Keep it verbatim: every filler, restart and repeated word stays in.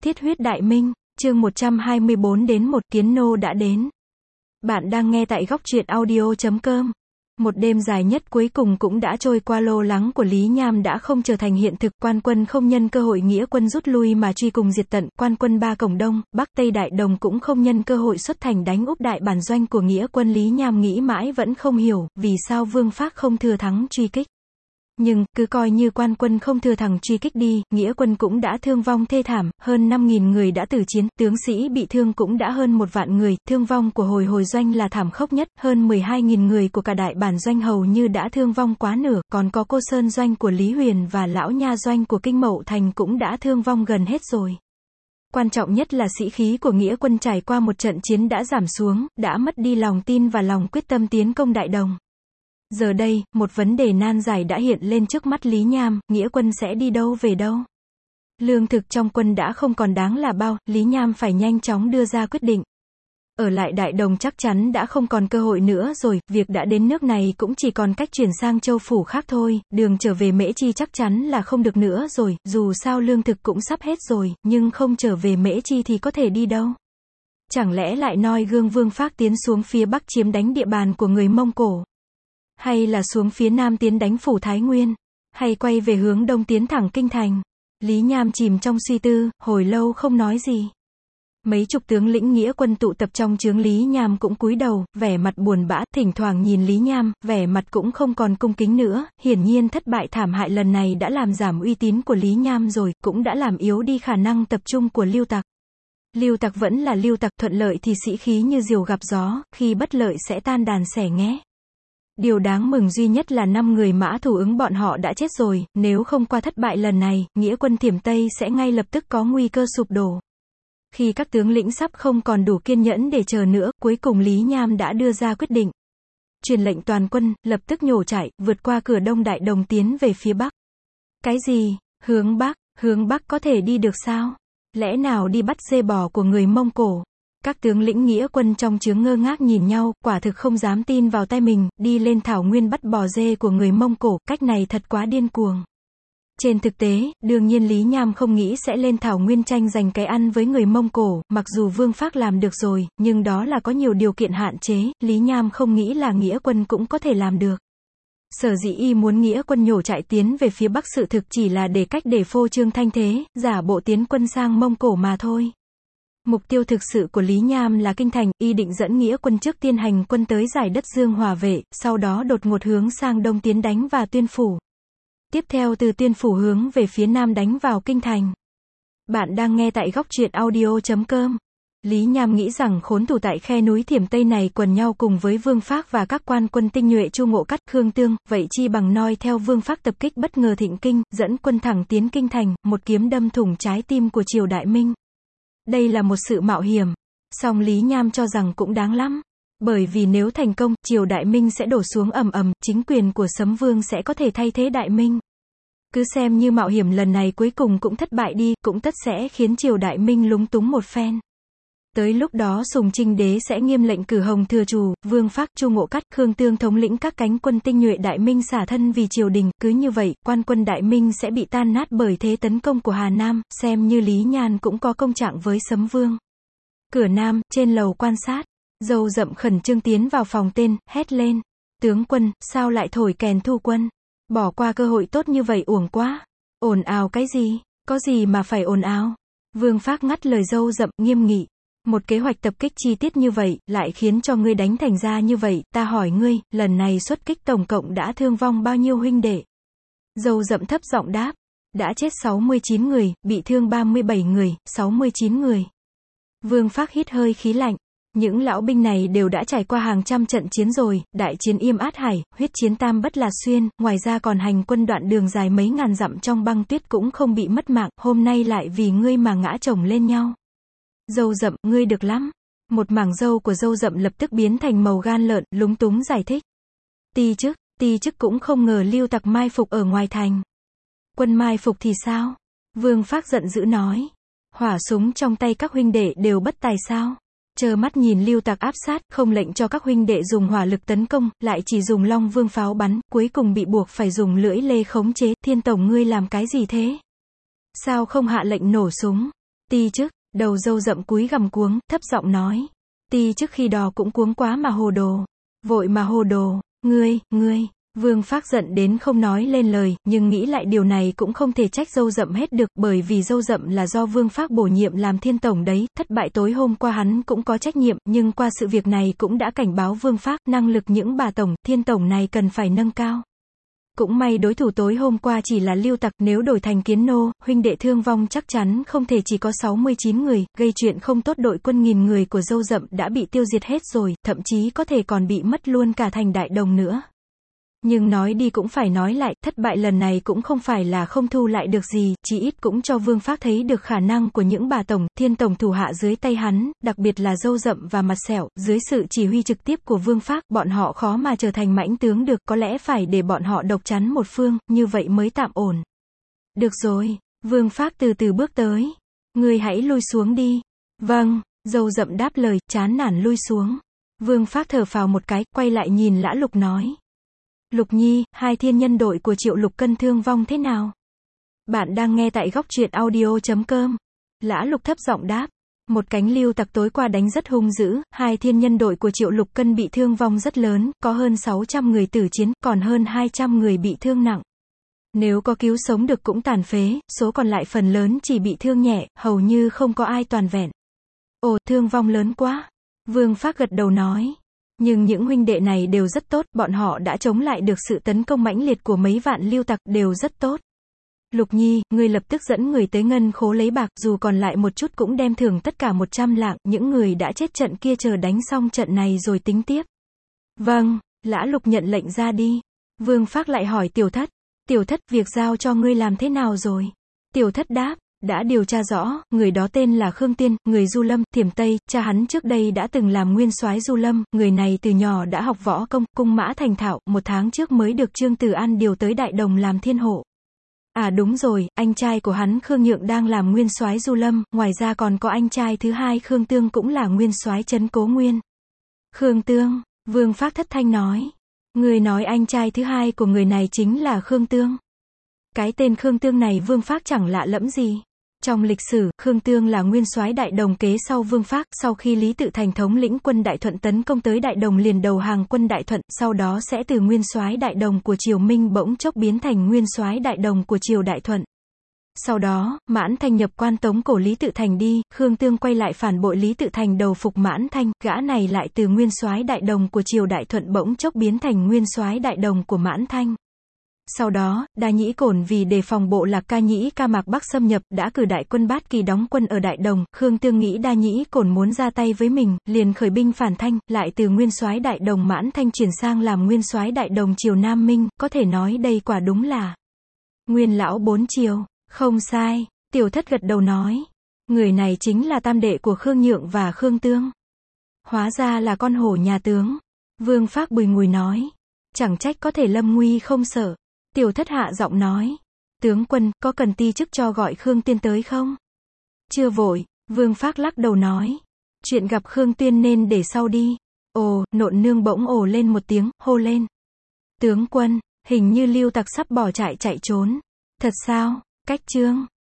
Thiết huyết đại minh, chương một trăm hai mươi bốn đến một Kiến Nô đã đến. Bạn đang nghe tại góc truyện audio chấm com. Một đêm dài nhất cuối cùng cũng đã trôi qua, lo lắng của Lý Nham đã không trở thành hiện thực, quan quân không nhân cơ hội nghĩa quân rút lui mà truy cùng diệt tận, quan quân ba cổng Đông, Bắc Tây Đại Đồng cũng không nhân cơ hội xuất thành đánh úp đại bản doanh của nghĩa quân. Lý Nham nghĩ mãi vẫn không hiểu, vì sao Vương Phác không thừa thắng truy kích. Nhưng, cứ coi như quan quân không thừa thắng truy kích đi, nghĩa quân cũng đã thương vong thê thảm, hơn năm nghìn người đã tử chiến, tướng sĩ bị thương cũng đã hơn một vạn người, thương vong của hồi hồi doanh là thảm khốc nhất, hơn mười hai nghìn người của cả đại bản doanh hầu như đã thương vong quá nửa, còn có Cô Sơn doanh của Lý Huyền và Lão Nha doanh của Kinh Mậu Thành cũng đã thương vong gần hết rồi. Quan trọng nhất là sĩ khí của nghĩa quân trải qua một trận chiến đã giảm xuống, đã mất đi lòng tin và lòng quyết tâm tiến công Đại Đồng. Giờ đây, một vấn đề nan giải đã hiện lên trước mắt Lý Nham, nghĩa quân sẽ đi đâu về đâu? Lương thực trong quân đã không còn đáng là bao, Lý Nham phải nhanh chóng đưa ra quyết định. Ở lại Đại Đồng chắc chắn đã không còn cơ hội nữa rồi, việc đã đến nước này cũng chỉ còn cách chuyển sang châu phủ khác thôi, đường trở về Mễ Chi chắc chắn là không được nữa rồi, dù sao lương thực cũng sắp hết rồi, nhưng không trở về Mễ Chi thì có thể đi đâu? Chẳng lẽ lại noi gương Vương Phác tiến xuống phía Bắc chiếm đánh địa bàn của người Mông Cổ? Hay là xuống phía Nam tiến đánh phủ Thái Nguyên? Hay quay về hướng Đông tiến thẳng Kinh Thành? Lý Nham chìm trong suy tư, hồi lâu không nói gì. Mấy chục tướng lĩnh nghĩa quân tụ tập trong trướng Lý Nham cũng cúi đầu, vẻ mặt buồn bã, thỉnh thoảng nhìn Lý Nham, vẻ mặt cũng không còn cung kính nữa, hiển nhiên thất bại thảm hại lần này đã làm giảm uy tín của Lý Nham rồi, cũng đã làm yếu đi khả năng tập trung của Lưu Tặc. Lưu Tặc vẫn là Lưu Tặc, thuận lợi thì sĩ khí như diều gặp gió, khi bất lợi sẽ tan đàn xẻ nghé. Điều đáng mừng duy nhất là năm người mã thủ ứng bọn họ đã chết rồi, nếu không qua thất bại lần này, nghĩa quân Thiểm Tây sẽ ngay lập tức có nguy cơ sụp đổ. Khi các tướng lĩnh sắp không còn đủ kiên nhẫn để chờ nữa, cuối cùng Lý Nham đã đưa ra quyết định. Truyền lệnh toàn quân, lập tức nhổ chạy, vượt qua cửa Đông Đại Đồng tiến về phía Bắc. Cái gì? Hướng Bắc? Hướng Bắc có thể đi được sao? Lẽ nào đi bắt dê bò của người Mông Cổ? Các tướng lĩnh nghĩa quân trong trướng ngơ ngác nhìn nhau, quả thực không dám tin vào tay mình, đi lên thảo nguyên bắt bò dê của người Mông Cổ, cách này thật quá điên cuồng. Trên thực tế, đương nhiên Lý Nham không nghĩ sẽ lên thảo nguyên tranh giành cái ăn với người Mông Cổ, mặc dù Vương Phác làm được rồi, nhưng đó là có nhiều điều kiện hạn chế, Lý Nham không nghĩ là nghĩa quân cũng có thể làm được. Sở dĩ y muốn nghĩa quân nhổ chạy tiến về phía Bắc sự thực chỉ là để cách để phô trương thanh thế, giả bộ tiến quân sang Mông Cổ mà thôi. Mục tiêu thực sự của Lý Nham là Kinh Thành, y định dẫn nghĩa quân trước tiên hành quân tới giải đất Dương Hòa Vệ, sau đó đột ngột hướng sang Đông tiến đánh vào Tuyên Phủ. Tiếp theo từ Tuyên Phủ hướng về phía Nam đánh vào Kinh Thành. Bạn đang nghe tại góc truyện audio chấm com. Lý Nham nghĩ rằng khốn thủ tại khe núi Thiểm Tây này quần nhau cùng với Vương Phác và các quan quân tinh nhuệ Chu Ngộ Cắt, Khương Tương, vậy chi bằng noi theo Vương Phác tập kích bất ngờ Thịnh Kinh, dẫn quân thẳng tiến Kinh Thành, một kiếm đâm thủng trái tim của triều Đại Minh. Đây là một sự mạo hiểm, song Lý Nham cho rằng cũng đáng lắm. Bởi vì nếu thành công, triều Đại Minh sẽ đổ xuống ầm ầm, chính quyền của Sấm Vương sẽ có thể thay thế Đại Minh. Cứ xem như mạo hiểm lần này cuối cùng cũng thất bại đi, cũng tất sẽ khiến triều Đại Minh lúng túng một phen. Tới lúc đó Sùng Trinh Đế sẽ nghiêm lệnh cử Hồng Thừa Trù, Vương Phác, Chu Ngộ Cắt, Khương Tương thống lĩnh các cánh quân tinh nhuệ Đại Minh xả thân vì triều đình, cứ như vậy, quan quân Đại Minh sẽ bị tan nát bởi thế tấn công của Hà Nam, xem như Lý Nham cũng có công trạng với Sấm Vương. Cửa Nam, trên lầu quan sát, Dâu Dậm khẩn trương tiến vào phòng tên, hét lên: "Tướng quân, sao lại thổi kèn thu quân? Bỏ qua cơ hội tốt như vậy uổng quá. Ồn ào cái gì? Có gì mà phải ồn ào?" Vương Phác ngắt lời Dâu Dậm, nghiêm nghị: "Một kế hoạch tập kích chi tiết như vậy, lại khiến cho ngươi đánh thành ra như vậy, ta hỏi ngươi, lần này xuất kích tổng cộng đã thương vong bao nhiêu huynh đệ?" Dâu Dậm thấp giọng đáp: "Đã chết sáu mươi chín người, bị thương ba mươi bảy người, sáu mươi chín người." Vương Phác hít hơi khí lạnh. Những lão binh này đều đã trải qua hàng trăm trận chiến rồi, đại chiến Yêm Át Hải, huyết chiến Tam Bất Là Xuyên, ngoài ra còn hành quân đoạn đường dài mấy ngàn dặm trong băng tuyết cũng không bị mất mạng, hôm nay lại vì ngươi mà ngã chồng lên nhau. Dâu Dậm, ngươi được lắm. Một mảng râu của Dâu Dậm lập tức biến thành màu gan lợn, lúng túng giải thích: "Ti chức, ti chức cũng không ngờ Lưu Tặc mai phục ở ngoài thành." "Quân mai phục thì sao?" Vương Phác giận dữ nói. "Hỏa súng trong tay các huynh đệ đều bất tài sao? Trơ mắt nhìn Lưu Tặc áp sát, không lệnh cho các huynh đệ dùng hỏa lực tấn công, lại chỉ dùng Long Vương pháo bắn, cuối cùng bị buộc phải dùng lưỡi lê khống chế, Thiên Tổng ngươi làm cái gì thế? Sao không hạ lệnh nổ súng?" Ti chức, đầu râu rậm cúi gằm cuống, thấp giọng nói. Ti chức khi đó cũng cuống quá mà hồ đồ. Vội mà hồ đồ, ngươi, ngươi. Vương Phác giận đến không nói lên lời, nhưng nghĩ lại điều này cũng không thể trách râu rậm hết được, bởi vì râu rậm là do Vương Phác bổ nhiệm làm thiên tổng đấy, thất bại tối hôm qua hắn cũng có trách nhiệm, nhưng qua sự việc này cũng đã cảnh báo Vương Phác, năng lực những bà tổng, thiên tổng này cần phải nâng cao. Cũng may đối thủ tối hôm qua chỉ là Lưu Tặc, nếu đổi thành Kiến Nô, huynh đệ thương vong chắc chắn không thể chỉ có sáu mươi chín người, gây chuyện không tốt đội quân nghìn người của râu rậm đã bị tiêu diệt hết rồi, thậm chí có thể còn bị mất luôn cả thành Đại Đồng nữa. Nhưng nói đi cũng phải nói lại, thất bại lần này cũng không phải là không thu lại được gì, chỉ ít cũng cho Vương Phác thấy được khả năng của những bà tổng, thiên tổng thủ hạ dưới tay hắn, đặc biệt là râu rậm và mặt sẹo, dưới sự chỉ huy trực tiếp của Vương Phác, bọn họ khó mà trở thành mãnh tướng được, có lẽ phải để bọn họ độc chắn một phương, như vậy mới tạm ổn. Được rồi, Vương Phác từ từ bước tới. Ngươi hãy lui xuống đi. Vâng, râu rậm đáp lời, chán nản lui xuống. Vương Phác thở phào một cái, quay lại nhìn Lã Lục nói. Lục Nhi, hai thiên nhân đội của Triệu Lục Cân thương vong thế nào? Bạn đang nghe tại góc truyện audio chấm com. Lã Lục thấp giọng đáp. Một cánh Lưu Tặc tối qua đánh rất hung dữ, hai thiên nhân đội của Triệu Lục Cân bị thương vong rất lớn, có hơn sáu trăm người tử chiến, còn hơn hai trăm người bị thương nặng. Nếu có cứu sống được cũng tàn phế, số còn lại phần lớn chỉ bị thương nhẹ, hầu như không có ai toàn vẹn. Ồ, thương vong lớn quá. Vương Phác gật đầu nói. Nhưng những huynh đệ này đều rất tốt, bọn họ đã chống lại được sự tấn công mãnh liệt của mấy vạn Lưu Tặc, đều rất tốt. Lục Nhi, ngươi lập tức dẫn người tới ngân khố lấy bạc, dù còn lại một chút cũng đem thưởng tất cả một trăm lạng, những người đã chết trận kia chờ đánh xong trận này rồi tính tiếp. Vâng, Lã Lục nhận lệnh ra đi. Vương Phác lại hỏi Tiểu Thất. Tiểu Thất, việc giao cho ngươi làm thế nào rồi? Tiểu Thất đáp. Đã điều tra rõ, người đó tên là Khương Tiên, người Du Lâm, Thiểm Tây, cha hắn trước đây đã từng làm nguyên soái Du Lâm, người này từ nhỏ đã học võ công, cung mã thành thạo, một tháng trước mới được Trương Từ An điều tới Đại Đồng làm thiên hộ. À đúng rồi, anh trai của hắn Khương Nhượng đang làm nguyên soái Du Lâm, ngoài ra còn có anh trai thứ hai Khương Tương cũng là nguyên soái trấn Cố Nguyên. Khương Tương, Vương Phác thất thanh nói. Người nói anh trai thứ hai của người này chính là Khương Tương. Cái tên Khương Tương này Vương Phác chẳng lạ lẫm gì. Trong lịch sử, Khương Tương là nguyên soái Đại Đồng kế sau Vương Phác, sau khi Lý Tự Thành thống lĩnh quân Đại Thuận tấn công tới Đại Đồng liền đầu hàng quân Đại Thuận, sau đó sẽ từ nguyên soái Đại Đồng của triều Minh bỗng chốc biến thành nguyên soái Đại Đồng của triều Đại Thuận. Sau đó, Mãn Thanh nhập quan tống cổ Lý Tự Thành đi, Khương Tương quay lại phản bội Lý Tự Thành đầu phục Mãn Thanh, gã này lại từ nguyên soái Đại Đồng của triều Đại Thuận bỗng chốc biến thành nguyên soái Đại Đồng của Mãn Thanh. Sau đó, Đa Nhĩ Cổn vì đề phòng bộ lạc Ca Nhĩ Ca Mạc Bắc xâm nhập, đã cử đại quân Bát Kỳ đóng quân ở Đại Đồng, Khương Tương nghĩ Đa Nhĩ Cổn muốn ra tay với mình, liền khởi binh phản Thanh, lại từ nguyên soái Đại Đồng Mãn Thanh chuyển sang làm nguyên soái Đại Đồng triều Nam Minh, có thể nói đây quả đúng là nguyên lão bốn triều. Không sai, Tiểu Thất gật đầu nói. Người này chính là tam đệ của Khương Nhượng và Khương Tương. Hóa ra là con hổ nhà tướng. Vương Phác bùi ngùi nói. Chẳng trách có thể lâm nguy không sợ. Tiểu Thất hạ giọng nói. Tướng quân, có cần ti chức cho gọi Khương Tiên tới không? Chưa vội, Vương Phác lắc đầu nói. Chuyện gặp Khương Tiên nên để sau đi. Ồ, Nộn Nương bỗng ồ lên một tiếng, hô lên. Tướng quân, hình như Lưu Tặc sắp bỏ trại chạy trốn. Thật sao? Cách Trương